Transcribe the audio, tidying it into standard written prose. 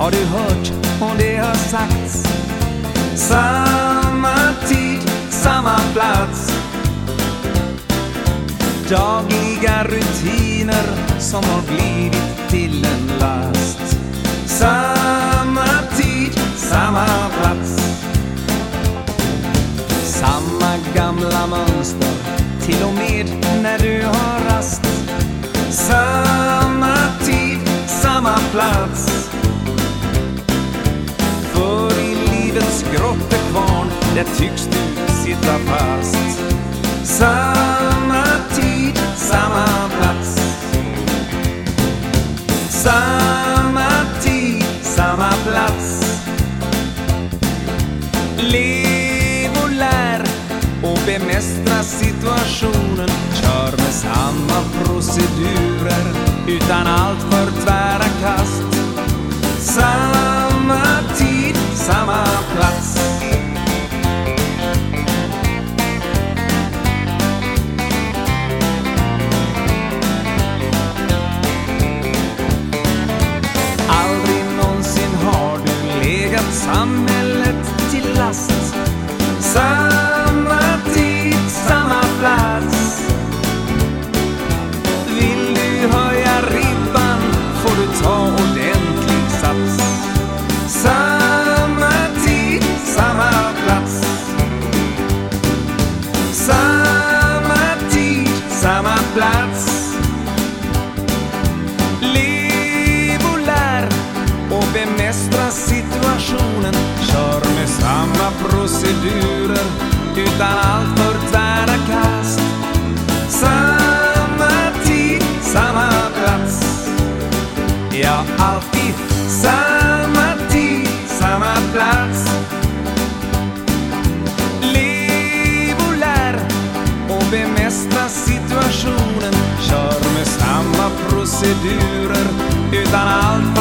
Har du hört om det har sagts? Samma tid, samma plats. Dagliga rutiner som har blivit till en last. Samma tid, samma plats. Samma gamla mönster, till och med när du har rast. Samma tid, samma plats. För i livets grottekvarn, där tycks du sitta fast. Samma tid, samma plats. Samma tid, samma plats. Lev och lär och bemästra situationen. Kör med samma procedurer utan allt för tvära kast. Samma tid, samma plats. Aldrig någonsin har du legat samhället till last. Samma tid, samma plats. Vill du höja ribban får du ta ordentlig sats. Samma tid, samma plats. Samma tid, samma plats. Lev och lär och bemästra situationen. Kör med samma procedurer utan allt för tvära kast. Samma tid, samma plats. Ja, alltid samma tid, samma plats. Lev och lär och bemästra situationen. Kör med samma procedurer utan allt